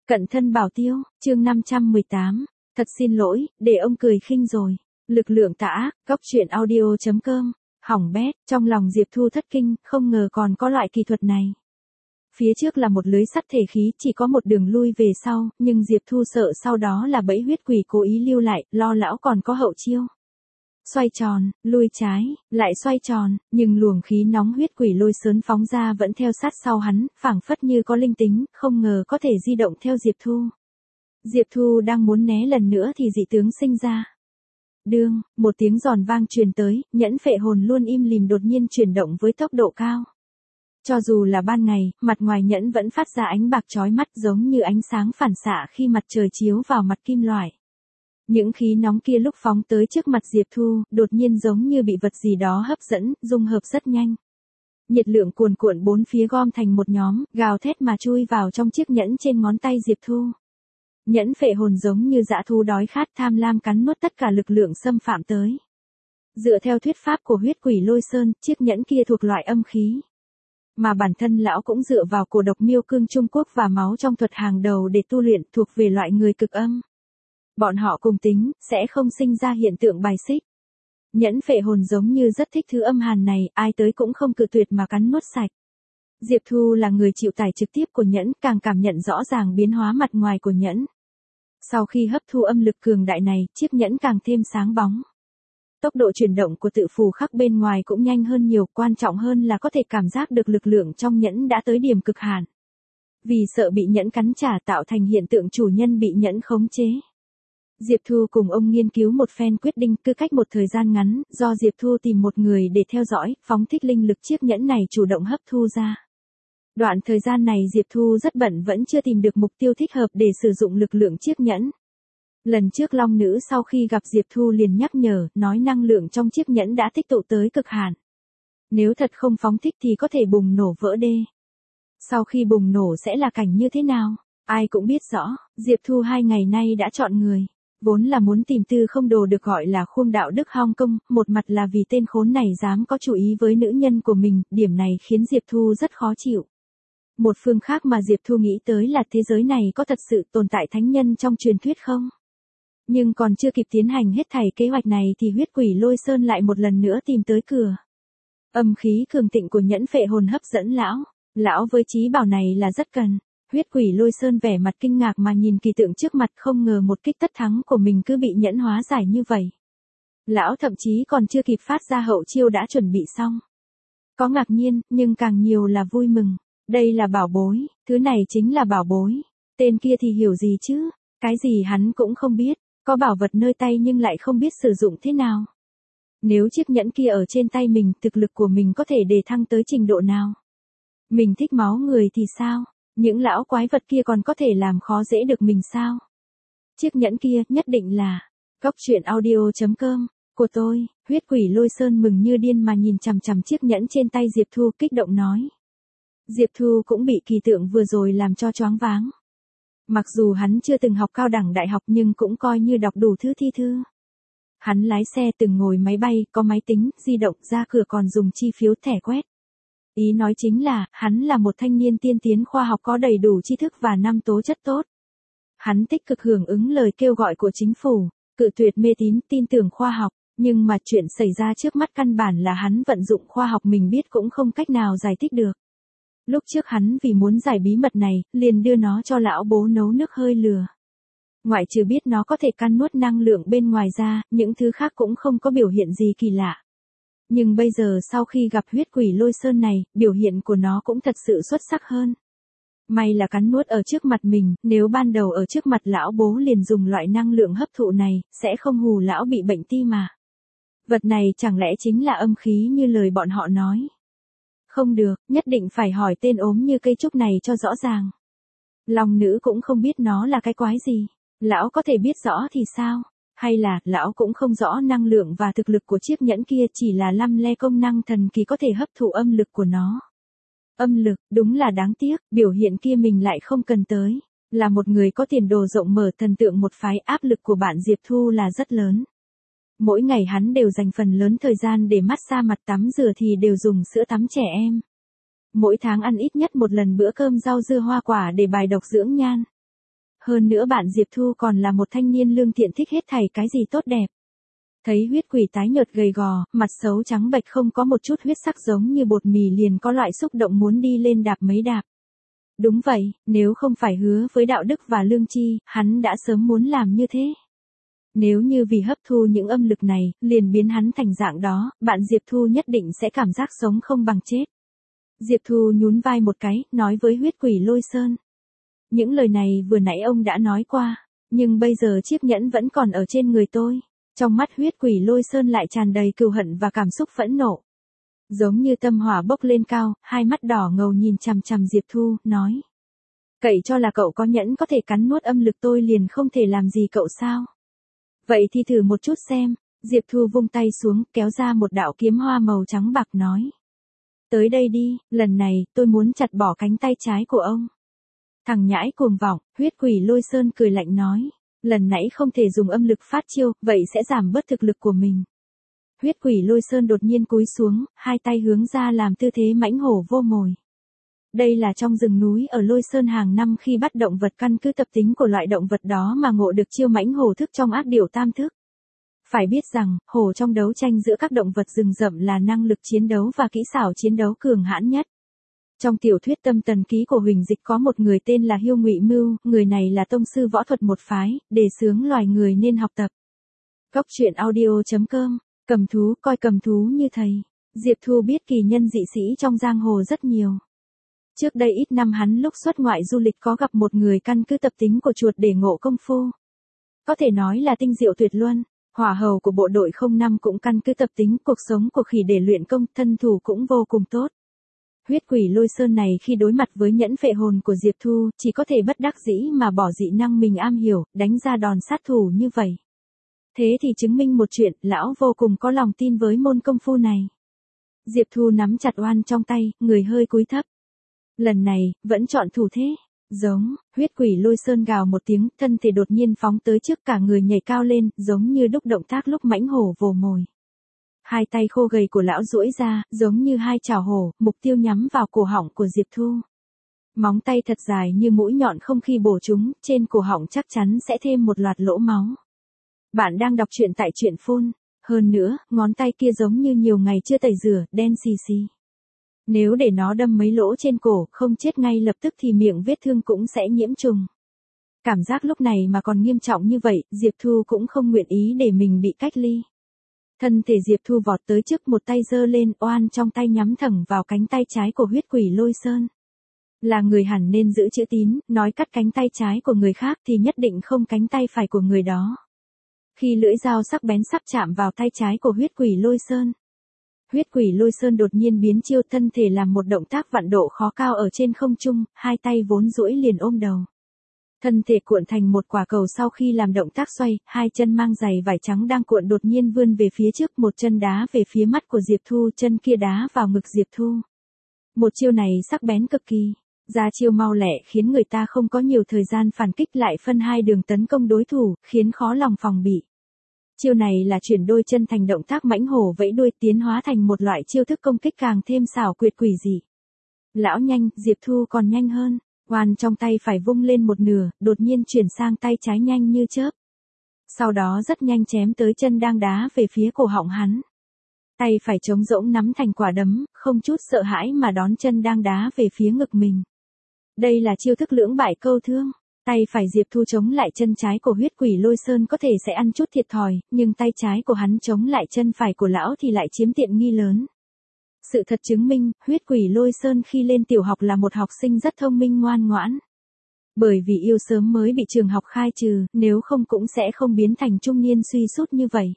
Cận thân bảo tiêu, chương 518. Thật xin lỗi, để ông cười khinh rồi. Lực lượng tà ác, góc truyện audio.com. Hỏng bét, trong lòng Diệp Thu thất kinh, không ngờ còn có loại kỳ thuật này. Phía trước là một lưới sắt thể khí, chỉ có một đường lui về sau, nhưng Diệp Thu sợ sau đó là bẫy huyết quỷ cố ý lưu lại, lo lão còn có hậu chiêu. Xoay tròn, lui trái, lại xoay tròn, nhưng luồng khí nóng huyết quỷ lôi sớn phóng ra vẫn theo sát sau hắn, phảng phất như có linh tính, không ngờ có thể di động theo Diệp Thu. Diệp Thu đang muốn né lần nữa thì dị tướng sinh ra. Đương, một tiếng giòn vang truyền tới, nhẫn phệ hồn luôn im lìm đột nhiên chuyển động với tốc độ cao. Cho dù là ban ngày, mặt ngoài nhẫn vẫn phát ra ánh bạc chói mắt giống như ánh sáng phản xạ khi mặt trời chiếu vào mặt kim loại. Những khí nóng kia lúc phóng tới trước mặt Diệp Thu, đột nhiên giống như bị vật gì đó hấp dẫn, dung hợp rất nhanh. Nhiệt lượng cuồn cuộn bốn phía gom thành một nhóm, gào thét mà chui vào trong chiếc nhẫn trên ngón tay Diệp Thu. Nhẫn phệ hồn giống như dã thú đói khát tham lam cắn nuốt tất cả lực lượng xâm phạm tới. Dựa theo thuyết pháp của huyết quỷ lôi sơn, chiếc nhẫn kia thuộc loại âm khí. Mà bản thân lão cũng dựa vào cổ độc miêu cương Trung Quốc và máu trong thuật hàng đầu để tu luyện, thuộc về loại người cực âm. Bọn họ cùng tính, sẽ không sinh ra hiện tượng bài xích. Nhẫn phệ hồn giống như rất thích thứ âm hàn này, ai tới cũng không cự tuyệt mà cắn nuốt sạch. Diệp Thu là người chịu tải trực tiếp của nhẫn, càng cảm nhận rõ ràng biến hóa mặt ngoài của nhẫn. Sau khi hấp thu âm lực cường đại này, chiếc nhẫn càng thêm sáng bóng. Tốc độ chuyển động của tự phù khắc bên ngoài cũng nhanh hơn nhiều, quan trọng hơn là có thể cảm giác được lực lượng trong nhẫn đã tới điểm cực hạn. Vì sợ bị nhẫn cắn trả tạo thành hiện tượng chủ nhân bị nhẫn khống chế. Diệp Thu cùng ông nghiên cứu một phen quyết định, cứ cách một thời gian ngắn, do Diệp Thu tìm một người để theo dõi, phóng thích linh lực chiếc nhẫn này chủ động hấp thu ra. Đoạn thời gian này Diệp Thu rất bận vẫn chưa tìm được mục tiêu thích hợp để sử dụng lực lượng chiếc nhẫn. Lần trước Long Nữ sau khi gặp Diệp Thu liền nhắc nhở, nói năng lượng trong chiếc nhẫn đã tích tụ tới cực hạn. Nếu thật không phóng thích thì có thể bùng nổ vỡ đê. Sau khi bùng nổ sẽ là cảnh như thế nào? Ai cũng biết rõ, Diệp Thu 2 ngày nay đã chọn người. Vốn là muốn tìm Tư Không Đồ được gọi là khuôn đạo đức Hong Kong, một mặt là vì tên khốn này dám có chủ ý với nữ nhân của mình, điểm này khiến Diệp Thu rất khó chịu. Một phương khác mà Diệp Thu nghĩ tới là thế giới này có thật sự tồn tại thánh nhân trong truyền thuyết không? Nhưng còn chưa kịp tiến hành hết thảy kế hoạch này thì huyết quỷ lôi sơn lại một lần nữa tìm tới cửa. Âm khí cường thịnh của nhẫn phệ hồn hấp dẫn lão với trí bảo này là rất cần. Huyết quỷ lôi sơn vẻ mặt kinh ngạc mà nhìn kỳ tượng trước mặt, không ngờ một kích tất thắng của mình cứ bị nhẫn hóa giải như vậy. Lão thậm chí còn chưa kịp phát ra hậu chiêu đã chuẩn bị xong. Có ngạc nhiên, nhưng càng nhiều là vui mừng. Đây là bảo bối, thứ này chính là bảo bối. Tên kia thì hiểu gì chứ, cái gì hắn cũng không biết, có bảo vật nơi tay nhưng lại không biết sử dụng thế nào. Nếu chiếc nhẫn kia ở trên tay mình, thực lực của mình có thể đề thăng tới trình độ nào? Mình thích máu người thì sao? Những lão quái vật kia còn có thể làm khó dễ được mình sao? Chiếc nhẫn kia nhất định là góc truyện audio.com của tôi. Huyết quỷ lôi sơn mừng như điên mà nhìn chằm chằm chiếc nhẫn trên tay Diệp Thu, kích động nói. Diệp Thu cũng bị kỳ tượng vừa rồi làm cho choáng váng. Mặc dù hắn chưa từng học cao đẳng đại học nhưng cũng coi như đọc đủ thứ thi thư. Hắn lái xe, từng ngồi máy bay, có máy tính, di động, ra cửa còn dùng chi phiếu thẻ quét. Ý nói chính là, hắn là một thanh niên tiên tiến khoa học có đầy đủ tri thức và 5 tố chất tốt. Hắn tích cực hưởng ứng lời kêu gọi của chính phủ, cự tuyệt mê tín, tin tưởng khoa học, nhưng mà chuyện xảy ra trước mắt căn bản là hắn vận dụng khoa học mình biết cũng không cách nào giải thích được. Lúc trước hắn vì muốn giải bí mật này, liền đưa nó cho lão bố nấu nước hơi lừa. Ngoại trừ biết nó có thể căn nuốt năng lượng bên ngoài ra, những thứ khác cũng không có biểu hiện gì kỳ lạ. Nhưng bây giờ sau khi gặp huyết quỷ lôi sơn này, biểu hiện của nó cũng thật sự xuất sắc hơn. May là cắn nuốt ở trước mặt mình, nếu ban đầu ở trước mặt lão bố liền dùng loại năng lượng hấp thụ này, sẽ không hù lão bị bệnh tim mà. Vật này chẳng lẽ chính là âm khí như lời bọn họ nói? Không được, nhất định phải hỏi tên ốm như cây trúc này cho rõ ràng. Long Nữ cũng không biết nó là cái quái gì. Lão có thể biết rõ thì sao? Hay là, lão cũng không rõ năng lượng và thực lực của chiếc nhẫn kia, chỉ là lăm le công năng thần kỳ có thể hấp thụ âm lực của nó. Âm lực, đúng là đáng tiếc, biểu hiện kia mình lại không cần tới. Là một người có tiền đồ rộng mở, thần tượng một phái, áp lực của bạn Diệp Thu là rất lớn. Mỗi ngày hắn đều dành phần lớn thời gian để massage mặt, tắm rửa thì đều dùng sữa tắm trẻ em. Mỗi tháng ăn ít nhất một lần bữa cơm rau dưa hoa quả để bài độc dưỡng nhan. Hơn nữa bạn Diệp Thu còn là một thanh niên lương thiện thích hết thảy cái gì tốt đẹp. Thấy huyết quỷ tái nhợt gầy gò, mặt xấu trắng bệch không có một chút huyết sắc giống như bột mì liền có loại xúc động muốn đi lên đạp mấy đạp. Đúng vậy, nếu không phải hứa với đạo đức và lương tri, hắn đã sớm muốn làm như thế. Nếu như vì hấp thu những âm lực này, liền biến hắn thành dạng đó, bạn Diệp Thu nhất định sẽ cảm giác sống không bằng chết. Diệp Thu nhún vai một cái, nói với huyết quỷ Lôi Sơn. Những lời này vừa nãy ông đã nói qua, nhưng bây giờ chiếc nhẫn vẫn còn ở trên người tôi. Trong mắt huyết quỷ Lôi Sơn lại tràn đầy cừu hận và cảm xúc phẫn nộ. Giống như tâm hỏa bốc lên cao, hai mắt đỏ ngầu nhìn chằm chằm Diệp Thu, nói. Cậy cho là cậu có nhẫn có thể cắn nuốt âm lực tôi liền không thể làm gì cậu sao? Vậy thì thử một chút xem. Diệp Thu vung tay xuống, kéo ra một đạo kiếm hoa màu trắng bạc nói. Tới đây đi, lần này, tôi muốn chặt bỏ cánh tay trái của ông. Thằng nhãi cuồng vọng, huyết quỷ Lôi Sơn cười lạnh nói. Lần nãy không thể dùng âm lực phát chiêu, vậy sẽ giảm bớt thực lực của mình. Huyết quỷ Lôi Sơn đột nhiên cúi xuống, hai tay hướng ra làm tư thế mãnh hổ vô mồi. Đây là trong rừng núi ở Lôi Sơn hàng năm khi bắt động vật căn cứ tập tính của loại động vật đó mà ngộ được chiêu mãnh hổ thức trong ác điểu tam thức. Phải biết rằng, hổ trong đấu tranh giữa các động vật rừng rậm là năng lực chiến đấu và kỹ xảo chiến đấu cường hãn nhất. Trong tiểu thuyết Tâm Tần Ký của Huỳnh Dịch có một người tên là Hiêu Ngụy Mưu, người này là tông sư võ thuật một phái, đề xướng loài người nên học tập. Góc truyện audio.com, cầm thú coi cầm thú như thầy. Diệp Thu biết kỳ nhân dị sĩ trong giang hồ rất nhiều. Trước đây ít năm hắn lúc xuất ngoại du lịch có gặp một người căn cứ tập tính của chuột để ngộ công phu. Có thể nói là tinh diệu tuyệt luân. Hỏa hầu của bộ đội 05 cũng căn cứ tập tính cuộc sống của khỉ để luyện công, thân thủ cũng vô cùng tốt. Huyết quỷ Lôi Sơn này khi đối mặt với nhẫn phệ hồn của Diệp Thu, chỉ có thể bất đắc dĩ mà bỏ dị năng mình am hiểu, đánh ra đòn sát thủ như vậy. Thế thì chứng minh một chuyện, lão vô cùng có lòng tin với môn công phu này. Diệp Thu nắm chặt oan trong tay, người hơi cúi thấp. Lần này, vẫn chọn thủ thế. Giống, huyết quỷ Lôi Sơn gào một tiếng, thân thể đột nhiên phóng tới trước, cả người nhảy cao lên, giống như đúc động tác lúc mãnh hổ vồ mồi. Hai tay khô gầy của lão duỗi ra, giống như hai chảo hổ, mục tiêu nhắm vào cổ họng của Diệp Thu. Móng tay thật dài như mũi nhọn không khi bổ chúng, trên cổ họng chắc chắn sẽ thêm một loạt lỗ máu. Bạn đang đọc truyện tại truyện phun. Hơn nữa, ngón tay kia giống như nhiều ngày chưa tẩy rửa, đen xì xì. Nếu để nó đâm mấy lỗ trên cổ, không chết ngay lập tức thì miệng vết thương cũng sẽ nhiễm trùng. Cảm giác lúc này mà còn nghiêm trọng như vậy, Diệp Thu cũng không nguyện ý để mình bị cách ly. Thân thể Diệp Thu vọt tới trước, một tay giơ lên, oan trong tay nhắm thẳng vào cánh tay trái của huyết quỷ Lôi Sơn. Là người hẳn nên giữ chữ tín, nói cắt cánh tay trái của người khác thì nhất định không cánh tay phải của người đó. Khi lưỡi dao sắc bén sắp chạm vào tay trái của huyết quỷ Lôi Sơn. Huyết quỷ Lôi Sơn đột nhiên biến chiêu, thân thể làm một động tác vạn độ khó cao ở trên không trung, hai tay vốn duỗi liền ôm đầu. Thân thể cuộn thành một quả cầu, sau khi làm động tác xoay, hai chân mang giày vải trắng đang cuộn đột nhiên vươn về phía trước, một chân đá về phía mắt của Diệp Thu, chân kia đá vào ngực Diệp Thu. Một chiêu này sắc bén cực kỳ, ra chiêu mau lẹ khiến người ta không có nhiều thời gian phản kích, lại phân hai đường tấn công đối thủ, khiến khó lòng phòng bị. Chiêu này là chuyển đôi chân thành động tác mãnh hổ vẫy đuôi, tiến hóa thành một loại chiêu thức công kích càng thêm xảo quyệt quỷ dị. Lão nhanh, Diệp Thu còn nhanh hơn. Oan trong tay phải vung lên một nửa, đột nhiên chuyển sang tay trái nhanh như chớp. Sau đó rất nhanh chém tới chân đang đá về phía cổ họng hắn. Tay phải trống rỗng nắm thành quả đấm, không chút sợ hãi mà đón chân đang đá về phía ngực mình. Đây là chiêu thức lưỡng bại câu thương. Tay phải Diệp Thu chống lại chân trái của huyết quỷ Lôi Sơn có thể sẽ ăn chút thiệt thòi, nhưng tay trái của hắn chống lại chân phải của lão thì lại chiếm tiện nghi lớn. Sự thật chứng minh, huyết quỷ Lôi Sơn khi lên tiểu học là một học sinh rất thông minh ngoan ngoãn. Bởi vì yêu sớm mới bị trường học khai trừ, nếu không cũng sẽ không biến thành trung niên suy sút như vậy.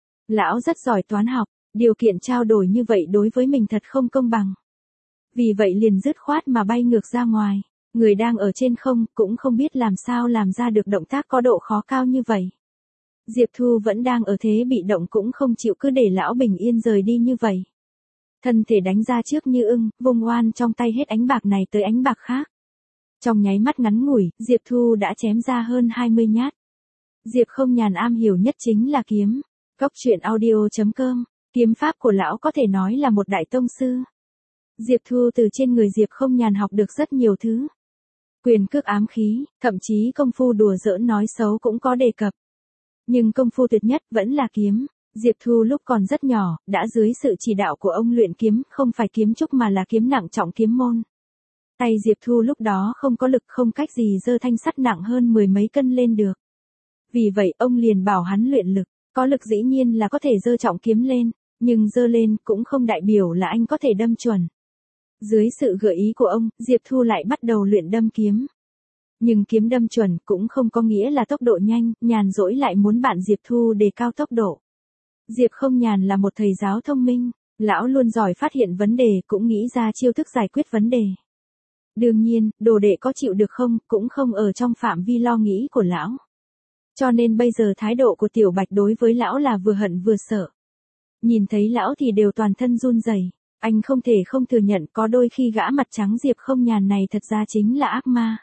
Lão rất giỏi toán học, điều kiện trao đổi như vậy đối với mình thật không công bằng. Vì vậy liền dứt khoát mà bay ngược ra ngoài. Người đang ở trên không cũng không biết làm sao làm ra được động tác có độ khó cao như vậy. Diệp Thu vẫn đang ở thế bị động cũng không chịu cứ để lão bình yên rời đi như vậy. Thân thể đánh ra trước như ưng, vùng oan trong tay hết ánh bạc này tới ánh bạc khác. Trong nháy mắt ngắn ngủi, Diệp Thu đã chém ra hơn 20 nhát. Diệp Không Nhàn am hiểu nhất chính là kiếm. Góc truyện audio.com, kiếm pháp của lão có thể nói là một đại tông sư. Diệp Thu từ trên người Diệp Không Nhàn học được rất nhiều thứ. quyền cước ám khí, thậm chí công phu đùa giỡn nói xấu cũng có đề cập. Nhưng công phu tuyệt nhất vẫn là kiếm. Diệp Thu lúc còn rất nhỏ, đã dưới sự chỉ đạo của ông luyện kiếm, không phải kiếm trúc mà là kiếm nặng trọng kiếm môn. Tay Diệp Thu lúc đó không có lực, không cách gì giơ thanh sắt nặng hơn 10 mấy cân lên được. Vì vậy ông liền bảo hắn luyện lực, có lực dĩ nhiên là có thể giơ trọng kiếm lên, nhưng giơ lên cũng không đại biểu là anh có thể đâm chuẩn. Dưới sự gợi ý của ông, Diệp Thu lại bắt đầu luyện đâm kiếm. Nhưng kiếm đâm chuẩn cũng không có nghĩa là tốc độ nhanh, Nhàn Rỗi lại muốn bạn Diệp Thu đề cao tốc độ. Diệp Không Nhàn là một thầy giáo thông minh, lão luôn giỏi phát hiện vấn đề, cũng nghĩ ra chiêu thức giải quyết vấn đề. Đương nhiên, đồ đệ có chịu được không, cũng không ở trong phạm vi lo nghĩ của lão. Cho nên bây giờ thái độ của Tiểu Bạch đối với lão là vừa hận vừa sợ. Nhìn thấy lão thì đều toàn thân run rẩy. Anh không thể không thừa nhận có đôi khi gã mặt trắng Diệp Không Nhàn này thật ra chính là ác ma.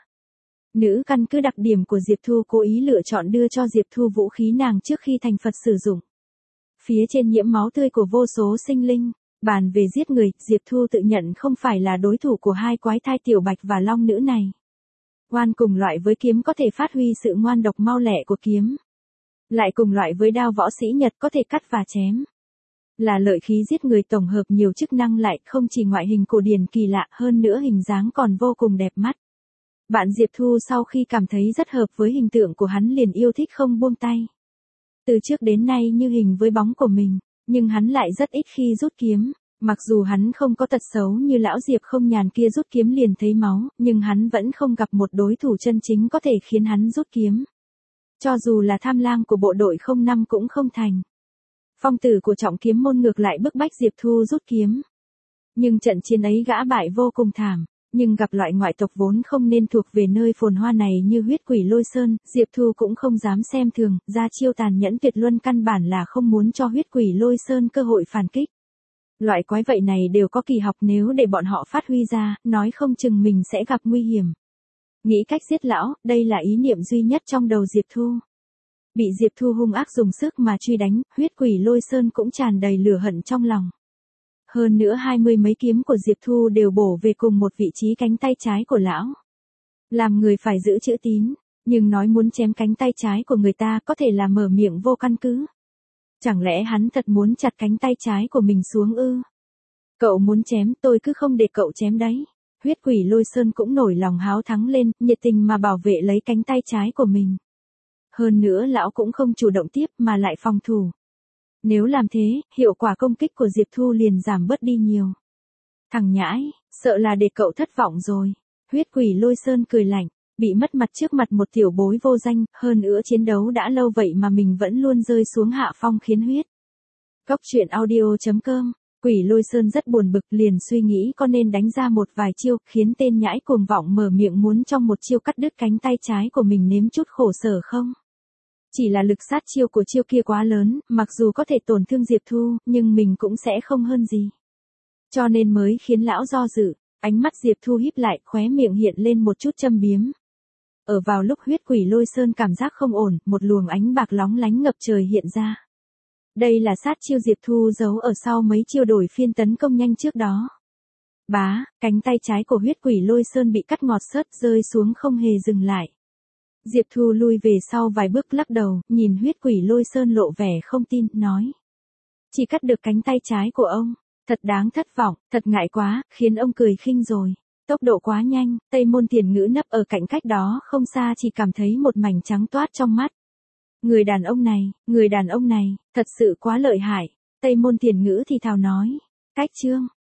Nữ căn cứ đặc điểm của Diệp Thu cố ý lựa chọn đưa cho Diệp Thu vũ khí nàng trước khi thành Phật sử dụng. Phía trên nhiễm máu tươi của vô số sinh linh, bàn về giết người, Diệp Thu tự nhận không phải là đối thủ của hai quái thai Tiểu Bạch và Long Nữ này. Oan cùng loại với kiếm có thể phát huy sự ngoan độc mau lẹ của kiếm. Lại cùng loại với đao võ sĩ Nhật có thể cắt và chém. Là lợi khí giết người tổng hợp nhiều chức năng lại, không chỉ ngoại hình cổ điển kỳ lạ, hơn nữa hình dáng còn vô cùng đẹp mắt. Bạn Diệp Thu sau khi cảm thấy rất hợp với hình tượng của hắn liền yêu thích không buông tay. Từ trước đến nay như hình với bóng của mình, nhưng hắn lại rất ít khi rút kiếm. Mặc dù hắn không có tật xấu như lão Diệp Không Nhàn kia rút kiếm liền thấy máu, nhưng hắn vẫn không gặp một đối thủ chân chính có thể khiến hắn rút kiếm. Cho dù là tham lang của bộ đội 05 cũng không thành. Phong tử của trọng kiếm môn ngược lại bức bách Diệp Thu rút kiếm. Nhưng trận chiến ấy gã bại vô cùng thảm. Nhưng gặp loại ngoại tộc vốn không nên thuộc về nơi phồn hoa này như huyết quỷ Lôi Sơn, Diệp Thu cũng không dám xem thường, ra chiêu tàn nhẫn tuyệt luân căn bản là không muốn cho huyết quỷ Lôi Sơn cơ hội phản kích. Loại quái vậy này đều có kỳ học, nếu để bọn họ phát huy ra, nói không chừng mình sẽ gặp nguy hiểm. Nghĩ cách giết lão, đây là ý niệm duy nhất trong đầu Diệp Thu. Bị Diệp Thu hung ác dùng sức mà truy đánh, huyết quỷ Lôi Sơn cũng tràn đầy lửa hận trong lòng. Hơn nữa 20 mấy kiếm của Diệp Thu đều bổ về cùng một vị trí cánh tay trái của lão. Làm người phải giữ chữ tín, nhưng nói muốn chém cánh tay trái của người ta có thể là mở miệng vô căn cứ. Chẳng lẽ hắn thật muốn chặt cánh tay trái của mình xuống ư? Cậu muốn chém, tôi cứ không để cậu chém đấy. Huyết quỷ Lôi Sơn cũng nổi lòng háo thắng lên, nhiệt tình mà bảo vệ lấy cánh tay trái của mình. Hơn nữa lão cũng không chủ động tiếp mà lại phòng thủ. Nếu làm thế, hiệu quả công kích của Diệp Thu liền giảm bớt đi nhiều. Thằng nhãi, sợ là để cậu thất vọng rồi. Huyết quỷ Lôi Sơn cười lạnh, bị mất mặt trước mặt một tiểu bối vô danh, hơn nữa chiến đấu đã lâu vậy mà mình vẫn luôn rơi xuống hạ phong khiến huyết. Góc truyện audio.com, quỷ Lôi Sơn rất buồn bực liền suy nghĩ có nên đánh ra một vài chiêu, khiến tên nhãi cuồng vọng mở miệng muốn trong một chiêu cắt đứt cánh tay trái của mình nếm chút khổ sở không? Chỉ là lực sát chiêu của chiêu kia quá lớn, mặc dù có thể tổn thương Diệp Thu, nhưng mình cũng sẽ không hơn gì. Cho nên mới khiến lão do dự, ánh mắt Diệp Thu híp lại, khóe miệng hiện lên một chút châm biếm. Ở vào lúc huyết quỷ Lôi Sơn cảm giác không ổn, một luồng ánh bạc lóng lánh ngập trời hiện ra. Đây là sát chiêu Diệp Thu giấu ở sau mấy chiêu đổi phiên tấn công nhanh trước đó. Bá, cánh tay trái của huyết quỷ Lôi Sơn bị cắt ngọt xớt rơi xuống không hề dừng lại. Diệp Thu lui về sau vài bước lắc đầu, nhìn huyết quỷ Lôi Sơn lộ vẻ không tin, nói. Chỉ cắt được cánh tay trái của ông, thật đáng thất vọng, thật ngại quá, khiến ông cười khinh rồi. Tốc độ quá nhanh, Tây Môn Tiền Ngữ nấp ở cạnh cách đó không xa chỉ cảm thấy một mảnh trắng toát trong mắt. Người đàn ông này, thật sự quá lợi hại. Tây Môn Tiền Ngữ thì thào nói. Cách chương.